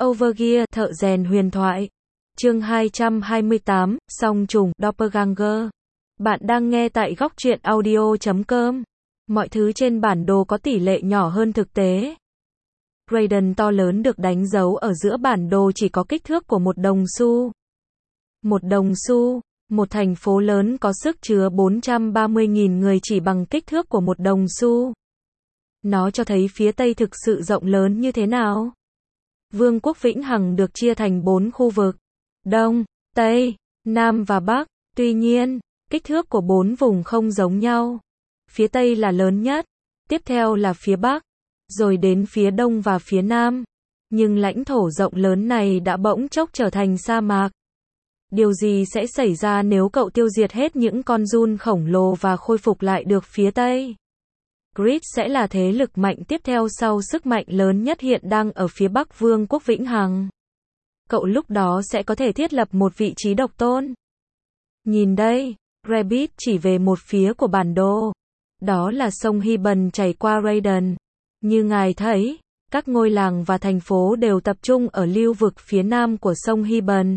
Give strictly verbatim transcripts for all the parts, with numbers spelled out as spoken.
Overgear, thợ rèn huyền thoại. Chương hai trăm hai mươi tám, song trùng, Doppelganger. Bạn đang nghe tại góc truyện audio chấm com. Mọi thứ trên bản đồ có tỷ lệ nhỏ hơn thực tế. Graydon to lớn được đánh dấu ở giữa bản đồ chỉ có kích thước của một đồng xu. Một đồng xu, một thành phố lớn có sức chứa bốn trăm ba mươi nghìn người chỉ bằng kích thước của một đồng xu. Nó cho thấy phía Tây thực sự rộng lớn như thế nào. Vương quốc Vĩnh Hằng được chia thành bốn khu vực: Đông, Tây, Nam và Bắc. Tuy nhiên, kích thước của bốn vùng không giống nhau. Phía Tây là lớn nhất, tiếp theo là phía Bắc, rồi đến phía Đông và phía Nam. Nhưng lãnh thổ rộng lớn này đã bỗng chốc trở thành sa mạc. Điều gì sẽ xảy ra nếu cậu tiêu diệt hết những con giun khổng lồ và khôi phục lại được phía Tây? Grid sẽ là thế lực mạnh tiếp theo sau sức mạnh lớn nhất hiện đang ở phía Bắc Vương quốc Vĩnh Hằng. Cậu lúc đó sẽ có thể thiết lập một vị trí độc tôn. Nhìn đây, Rabbit chỉ về một phía của bản đồ. Đó là sông Hiban chảy qua Raiden. Như ngài thấy, các ngôi làng và thành phố đều tập trung ở lưu vực phía nam của sông Hiban.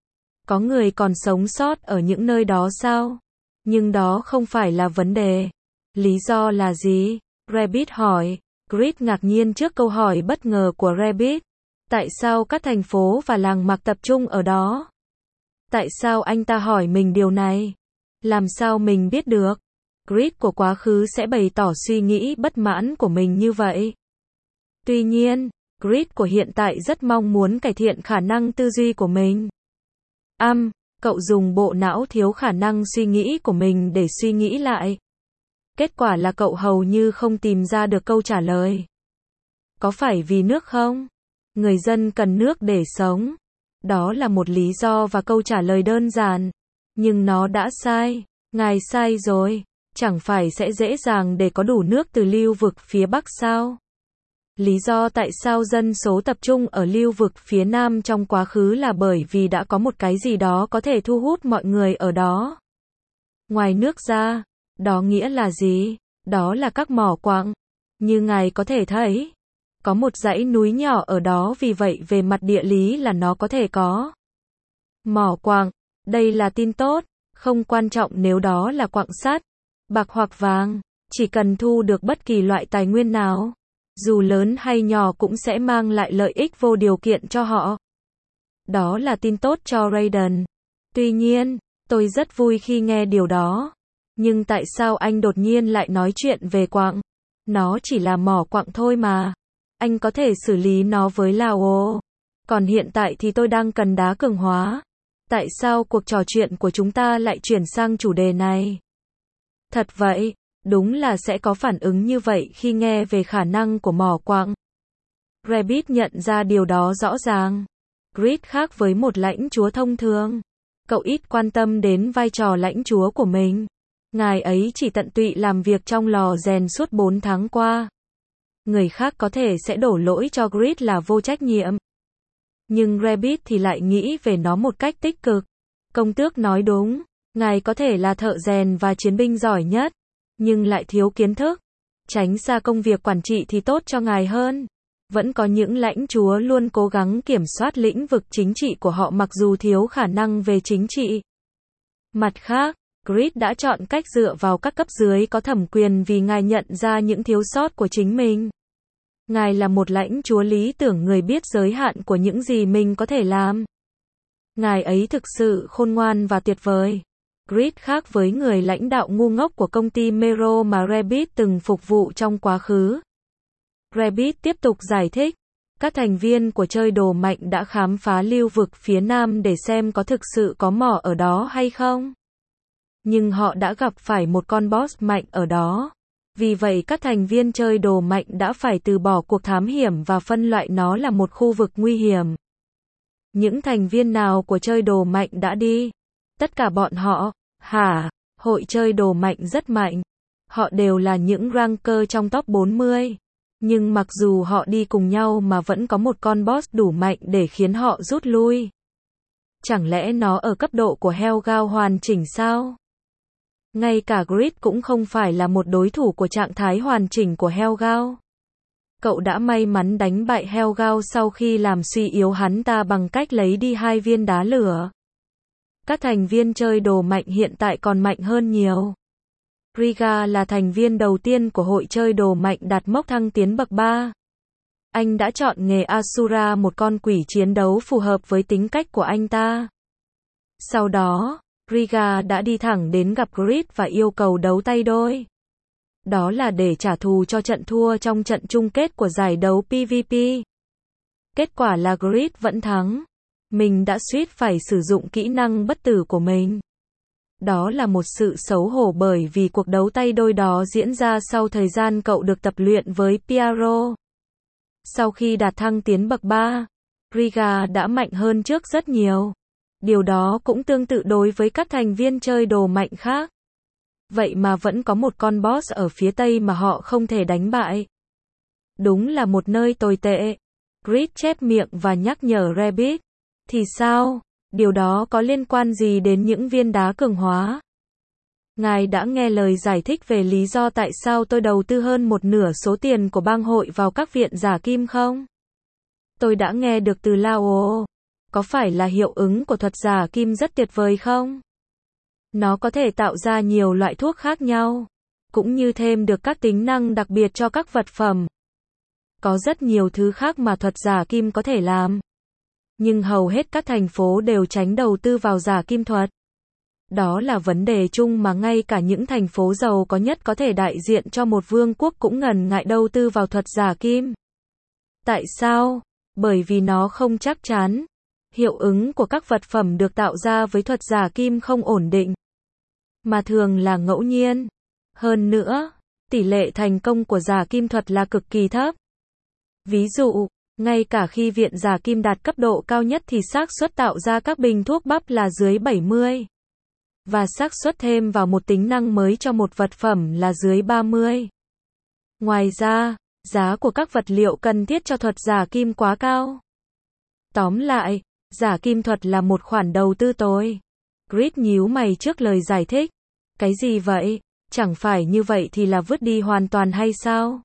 Có người còn sống sót ở những nơi đó sao? Nhưng đó không phải là vấn đề. Lý do là gì? Rabbit hỏi. Grid ngạc nhiên trước câu hỏi bất ngờ của Rabbit. Tại sao các thành phố và làng mạc tập trung ở đó? Tại sao anh ta hỏi mình điều này? Làm sao mình biết được? Grid của quá khứ sẽ bày tỏ suy nghĩ bất mãn của mình như vậy. Tuy nhiên, Grid của hiện tại rất mong muốn cải thiện khả năng tư duy của mình. Âm, cậu dùng bộ não thiếu khả năng suy nghĩ của mình để suy nghĩ lại. Kết quả là cậu hầu như không tìm ra được câu trả lời. Có phải vì nước không? Người dân cần nước để sống. Đó là một lý do và câu trả lời đơn giản. Nhưng nó đã sai. Ngài sai rồi. Chẳng phải sẽ dễ dàng để có đủ nước từ lưu vực phía Bắc sao? Lý do tại sao dân số tập trung ở lưu vực phía Nam trong quá khứ là bởi vì đã có một cái gì đó có thể thu hút mọi người ở đó. Ngoài nước ra, đó nghĩa là gì? Đó là các mỏ quặng. Như ngài có thể thấy, có một dãy núi nhỏ ở đó, vì vậy về mặt địa lý là nó có thể có mỏ quặng. Đây là tin tốt, không quan trọng nếu đó là quặng sắt, bạc hoặc vàng, chỉ cần thu được bất kỳ loại tài nguyên nào, dù lớn hay nhỏ cũng sẽ mang lại lợi ích vô điều kiện cho họ. Đó là tin tốt cho Raiden. Tuy nhiên, tôi rất vui khi nghe điều đó. Nhưng tại sao anh đột nhiên lại nói chuyện về quặng? Nó chỉ là mỏ quặng thôi mà. Anh có thể xử lý nó với Lao. Còn hiện tại thì tôi đang cần đá cường hóa. Tại sao cuộc trò chuyện của chúng ta lại chuyển sang chủ đề này? Thật vậy, đúng là sẽ có phản ứng như vậy khi nghe về khả năng của mỏ quặng. Rabbit nhận ra điều đó rõ ràng. Grid khác với một lãnh chúa thông thường. Cậu ít quan tâm đến vai trò lãnh chúa của mình. Ngài ấy chỉ tận tụy làm việc trong lò rèn suốt bốn tháng qua. Người khác có thể sẽ đổ lỗi cho Grid là vô trách nhiệm. Nhưng Rabbit thì lại nghĩ về nó một cách tích cực. Công tước nói đúng, ngài có thể là thợ rèn và chiến binh giỏi nhất, nhưng lại thiếu kiến thức. Tránh xa công việc quản trị thì tốt cho ngài hơn. Vẫn có những lãnh chúa luôn cố gắng kiểm soát lĩnh vực chính trị của họ mặc dù thiếu khả năng về chính trị. Mặt khác, Grid đã chọn cách dựa vào các cấp dưới có thẩm quyền vì ngài nhận ra những thiếu sót của chính mình. Ngài là một lãnh chúa lý tưởng, người biết giới hạn của những gì mình có thể làm. Ngài ấy thực sự khôn ngoan và tuyệt vời. Grid khác với người lãnh đạo ngu ngốc của công ty Mero mà Rabbit từng phục vụ trong quá khứ. Rabbit tiếp tục giải thích. Các thành viên của chơi đồ mạnh đã khám phá lưu vực phía Nam để xem có thực sự có mỏ ở đó hay không. Nhưng họ đã gặp phải một con boss mạnh ở đó. Vì vậy các thành viên chơi đồ mạnh đã phải từ bỏ cuộc thám hiểm và phân loại nó là một khu vực nguy hiểm. Những thành viên nào của chơi đồ mạnh đã đi? Tất cả bọn họ. Hả? Hội chơi đồ mạnh rất mạnh. Họ đều là những ranker trong top bốn mươi. Nhưng mặc dù họ đi cùng nhau mà vẫn có một con boss đủ mạnh để khiến họ rút lui. Chẳng lẽ nó ở cấp độ của Helgao hoàn chỉnh sao? Ngay cả Grid cũng không phải là một đối thủ của trạng thái hoàn chỉnh của Helgao. Cậu đã may mắn đánh bại Helgao sau khi làm suy yếu hắn ta bằng cách lấy đi hai viên đá lửa. Các thành viên chơi đồ mạnh hiện tại còn mạnh hơn nhiều. Riga là thành viên đầu tiên của hội chơi đồ mạnh đạt mốc thăng tiến bậc ba. Anh đã chọn nghề Asura, một con quỷ chiến đấu phù hợp với tính cách của anh ta. Sau đó, Riga đã đi thẳng đến gặp Grid và yêu cầu đấu tay đôi. Đó là để trả thù cho trận thua trong trận chung kết của giải đấu pê vê pê. Kết quả là Grid vẫn thắng. Mình đã suýt phải sử dụng kỹ năng bất tử của mình. Đó là một sự xấu hổ bởi vì cuộc đấu tay đôi đó diễn ra sau thời gian cậu được tập luyện với Piero. Sau khi đạt thăng tiến bậc ba, Riga đã mạnh hơn trước rất nhiều. Điều đó cũng tương tự đối với các thành viên chơi đồ mạnh khác. Vậy mà vẫn có một con boss ở phía Tây mà họ không thể đánh bại. Đúng là một nơi tồi tệ. Grid chép miệng và nhắc nhở Rabbit. Thì sao? Điều đó có liên quan gì đến những viên đá cường hóa? Ngài đã nghe lời giải thích về lý do tại sao tôi đầu tư hơn một nửa số tiền của bang hội vào các viện giả kim không? Tôi đã nghe được từ Lao. Có phải là hiệu ứng của thuật giả kim rất tuyệt vời không? Nó có thể tạo ra nhiều loại thuốc khác nhau, cũng như thêm được các tính năng đặc biệt cho các vật phẩm. Có rất nhiều thứ khác mà thuật giả kim có thể làm. Nhưng hầu hết các thành phố đều tránh đầu tư vào giả kim thuật. Đó là vấn đề chung mà ngay cả những thành phố giàu có nhất có thể đại diện cho một vương quốc cũng ngần ngại đầu tư vào thuật giả kim. Tại sao? Bởi vì nó không chắc chắn. Hiệu ứng của các vật phẩm được tạo ra với thuật giả kim không ổn định, mà thường là ngẫu nhiên. Hơn nữa, tỷ lệ thành công của giả kim thuật là cực kỳ thấp. Ví dụ, ngay cả khi viện giả kim đạt cấp độ cao nhất thì xác suất tạo ra các bình thuốc bắp là dưới bảy mươi. Và xác suất thêm vào một tính năng mới cho một vật phẩm là dưới ba mươi. Ngoài ra, giá của các vật liệu cần thiết cho thuật giả kim quá cao. Tóm lại, giả kim thuật là một khoản đầu tư tồi. Grid nhíu mày trước lời giải thích. Cái gì vậy? Chẳng phải như vậy thì là vứt đi hoàn toàn hay sao?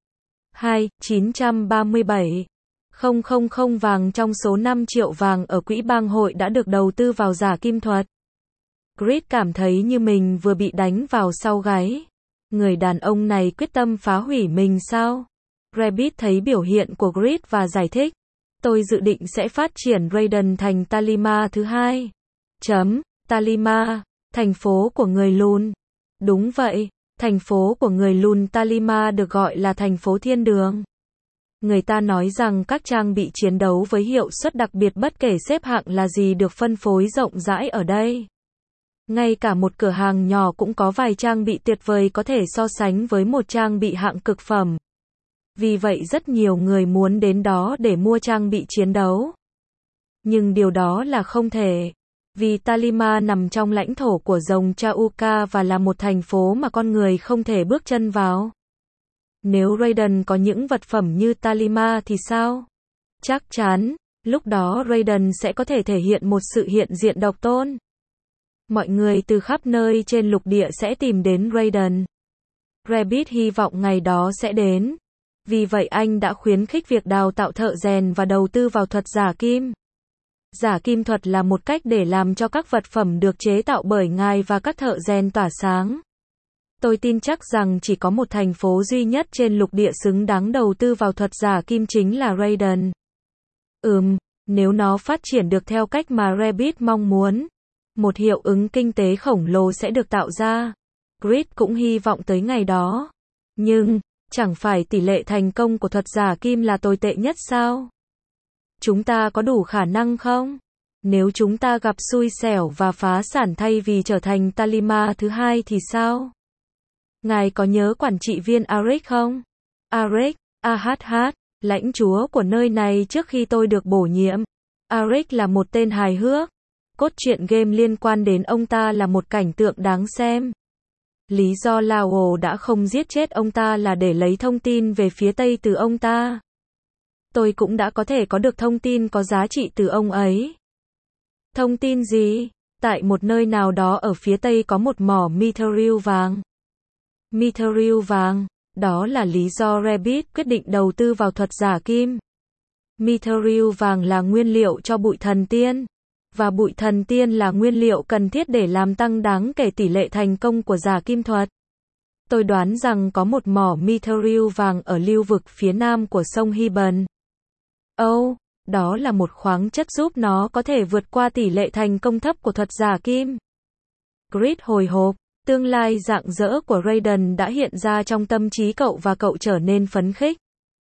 hai chín ba bảy nghìn vàng trong số năm triệu vàng ở quỹ bang hội đã được đầu tư vào giả kim thuật. Grid cảm thấy như mình vừa bị đánh vào sau gáy. Người đàn ông này quyết tâm phá hủy mình sao? Rabbit thấy biểu hiện của Grid và giải thích. Tôi dự định sẽ phát triển Raiden thành Talima thứ hai. Chấm, Talima, thành phố của người lùn. Đúng vậy, thành phố của người lùn Talima được gọi là thành phố thiên đường. Người ta nói rằng các trang bị chiến đấu với hiệu suất đặc biệt bất kể xếp hạng là gì được phân phối rộng rãi ở đây. Ngay cả một cửa hàng nhỏ cũng có vài trang bị tuyệt vời có thể so sánh với một trang bị hạng cực phẩm. Vì vậy rất nhiều người muốn đến đó để mua trang bị chiến đấu. Nhưng điều đó là không thể. Vì Talima nằm trong lãnh thổ của rồng Chauka và là một thành phố mà con người không thể bước chân vào. Nếu Raiden có những vật phẩm như Talima thì sao? Chắc chắn, lúc đó Raiden sẽ có thể thể hiện một sự hiện diện độc tôn. Mọi người từ khắp nơi trên lục địa sẽ tìm đến Raiden. Rabbit hy vọng ngày đó sẽ đến. Vì vậy anh đã khuyến khích việc đào tạo thợ rèn và đầu tư vào thuật giả kim. Giả kim thuật là một cách để làm cho các vật phẩm được chế tạo bởi ngài và các thợ rèn tỏa sáng. Tôi tin chắc rằng chỉ có một thành phố duy nhất trên lục địa xứng đáng đầu tư vào thuật giả kim chính là Raiden. Ừm, nếu nó phát triển được theo cách mà Rabbit mong muốn, một hiệu ứng kinh tế khổng lồ sẽ được tạo ra. Grid cũng hy vọng tới ngày đó. Nhưng, chẳng phải tỷ lệ thành công của thuật giả kim là tồi tệ nhất sao? Chúng ta có đủ khả năng không? Nếu chúng ta gặp xui xẻo và phá sản thay vì trở thành Talima thứ hai thì sao? Ngài có nhớ quản trị viên Arik không? Arik, a hát hát, lãnh chúa của nơi này trước khi tôi được bổ nhiệm. Arik là một tên hài hước. Cốt truyện game liên quan đến ông ta là một cảnh tượng đáng xem. Lý do Lao đã không giết chết ông ta là để lấy thông tin về phía Tây từ ông ta. Tôi cũng đã có thể có được thông tin có giá trị từ ông ấy. Thông tin gì? Tại một nơi nào đó ở phía Tây có một mỏ mithril vàng. Mithril vàng, Đó là lý do Rabbit quyết định đầu tư vào thuật giả kim. Mithril vàng là nguyên liệu cho bụi thần tiên, và bụi thần tiên là nguyên liệu cần thiết để làm tăng đáng kể tỷ lệ thành công của giả kim thuật. Tôi đoán rằng có một mỏ Mithril vàng ở lưu vực phía nam của sông Hebron. Âu, oh, đó là một khoáng chất giúp nó có thể vượt qua tỷ lệ thành công thấp của thuật giả kim. Grit hồi hộp, tương lai rạng rỡ của Raiden đã hiện ra trong tâm trí cậu và cậu trở nên phấn khích.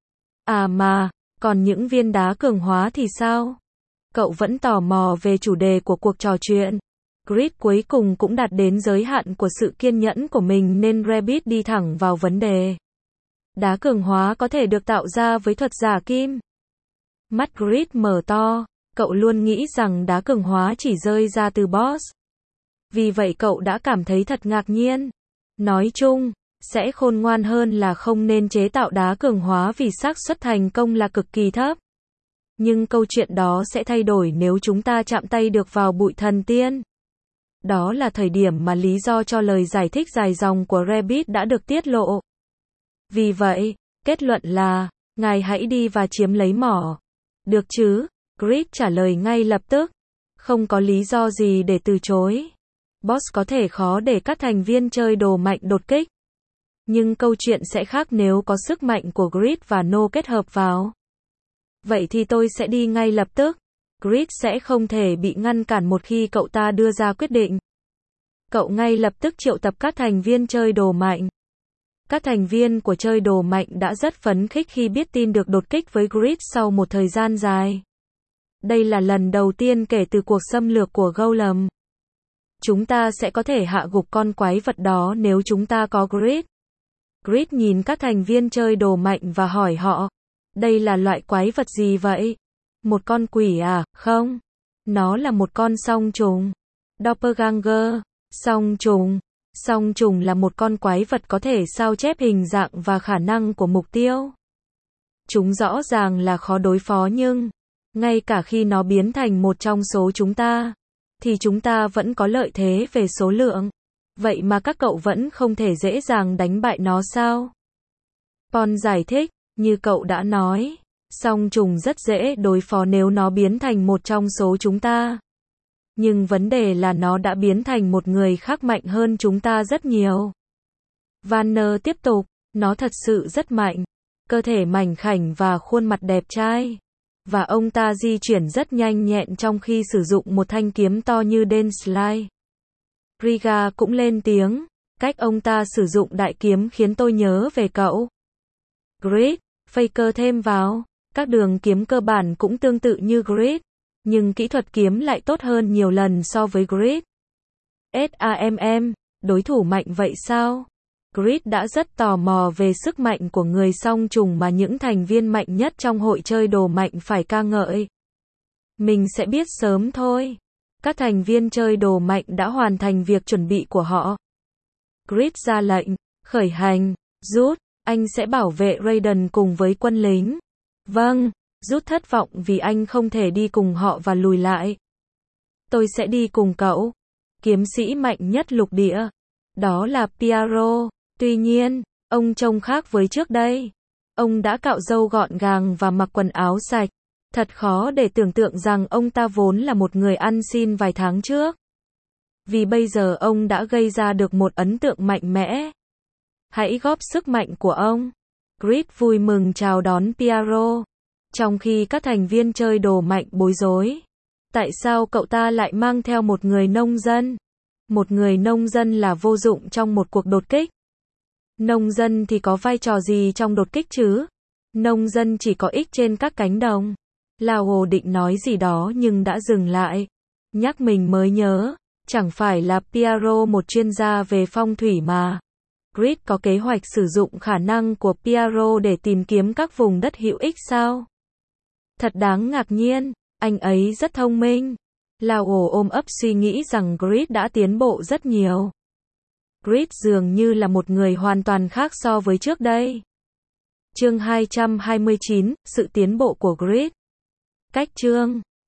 À mà, còn những viên đá cường hóa thì sao? Cậu vẫn tò mò về chủ đề của cuộc trò chuyện. Grit cuối cùng cũng đạt đến giới hạn của sự kiên nhẫn của mình nên Rabbit đi thẳng vào vấn đề. Đá cường hóa có thể được tạo ra với thuật giả kim. Mắt Grit mở to, cậu luôn nghĩ rằng đá cường hóa chỉ rơi ra từ boss. Vì vậy cậu đã cảm thấy thật ngạc nhiên. Nói chung, sẽ khôn ngoan hơn là không nên chế tạo đá cường hóa vì xác suất thành công là cực kỳ thấp. Nhưng câu chuyện đó sẽ thay đổi nếu chúng ta chạm tay được vào bụi thần tiên. Đó là thời điểm mà lý do cho lời giải thích dài dòng của Rabbit đã được tiết lộ. Vì vậy, kết luận là, ngài hãy đi và chiếm lấy mỏ. Được chứ? Grit trả lời ngay lập tức. Không có lý do gì để từ chối. Boss có thể khó để các thành viên chơi đồ mạnh đột kích. Nhưng câu chuyện sẽ khác nếu có sức mạnh của Grit và No kết hợp vào. Vậy thì tôi sẽ đi ngay lập tức. Grit sẽ không thể bị ngăn cản một khi cậu ta đưa ra quyết định. Cậu ngay lập tức triệu tập các thành viên chơi đồ mạnh. Các thành viên của chơi đồ mạnh đã rất phấn khích khi biết tin được đột kích với Grit sau một thời gian dài. Đây là lần đầu tiên kể từ cuộc xâm lược của Golem. Chúng ta sẽ có thể hạ gục con quái vật đó nếu chúng ta có Grit. Grit nhìn các thành viên chơi đồ mạnh và hỏi họ. Đây là loại quái vật gì vậy? Một con quỷ à? Không. Nó là một con song trùng. Doppelganger. Song trùng. Song trùng là một con quái vật có thể sao chép hình dạng và khả năng của mục tiêu. Chúng rõ ràng là khó đối phó nhưng, ngay cả khi nó biến thành một trong số chúng ta, thì chúng ta vẫn có lợi thế về số lượng. Vậy mà các cậu vẫn không thể dễ dàng đánh bại nó sao? Pon giải thích, như cậu đã nói, song trùng rất dễ đối phó nếu nó biến thành một trong số chúng ta. Nhưng vấn đề là nó đã biến thành một người khác mạnh hơn chúng ta rất nhiều. Vanner tiếp tục, nó thật sự rất mạnh. Cơ thể mảnh khảnh và khuôn mặt đẹp trai. Và ông ta di chuyển rất nhanh nhẹn trong khi sử dụng một thanh kiếm to như Denslide. Riga cũng lên tiếng, cách ông ta sử dụng đại kiếm khiến tôi nhớ về cậu. Grit, Faker thêm vào, các đường kiếm cơ bản cũng tương tự như Grit, nhưng kỹ thuật kiếm lại tốt hơn nhiều lần so với Grit. SAMM, đối thủ mạnh vậy sao? Grit đã rất tò mò về sức mạnh của người song trùng mà những thành viên mạnh nhất trong hội chơi đồ mạnh phải ca ngợi. Mình sẽ biết sớm thôi. Các thành viên chơi đồ mạnh đã hoàn thành việc chuẩn bị của họ. Grit ra lệnh, khởi hành, rút, anh sẽ bảo vệ Raiden cùng với quân lính. Vâng, rút thất vọng vì anh không thể đi cùng họ và lùi lại. Tôi sẽ đi cùng cậu. Kiếm sĩ mạnh nhất lục địa. Đó là Piaro. Tuy nhiên, ông trông khác với trước đây. Ông đã cạo râu gọn gàng và mặc quần áo sạch. Thật khó để tưởng tượng rằng ông ta vốn là một người ăn xin vài tháng trước. Vì bây giờ ông đã gây ra được một ấn tượng mạnh mẽ. Hãy góp sức mạnh của ông. Grit vui mừng chào đón Piaro. Trong khi các thành viên chơi đồ mạnh bối rối. Tại sao cậu ta lại mang theo một người nông dân? Một người nông dân là vô dụng trong một cuộc đột kích. Nông dân thì có vai trò gì trong đột kích chứ? Nông dân chỉ có ích trên các cánh đồng. Lao Hồ định nói gì đó nhưng đã dừng lại. Nhắc mình mới nhớ, chẳng phải là Piaro một chuyên gia về phong thủy mà. Grit có kế hoạch sử dụng khả năng của Piaro để tìm kiếm các vùng đất hữu ích sao? Thật đáng ngạc nhiên, anh ấy rất thông minh. Lao Hồ ôm ấp suy nghĩ rằng Grit đã tiến bộ rất nhiều. Grit dường như là một người hoàn toàn khác so với trước đây. Chương hai trăm hai mươi chín, sự tiến bộ của Grit. Cách chương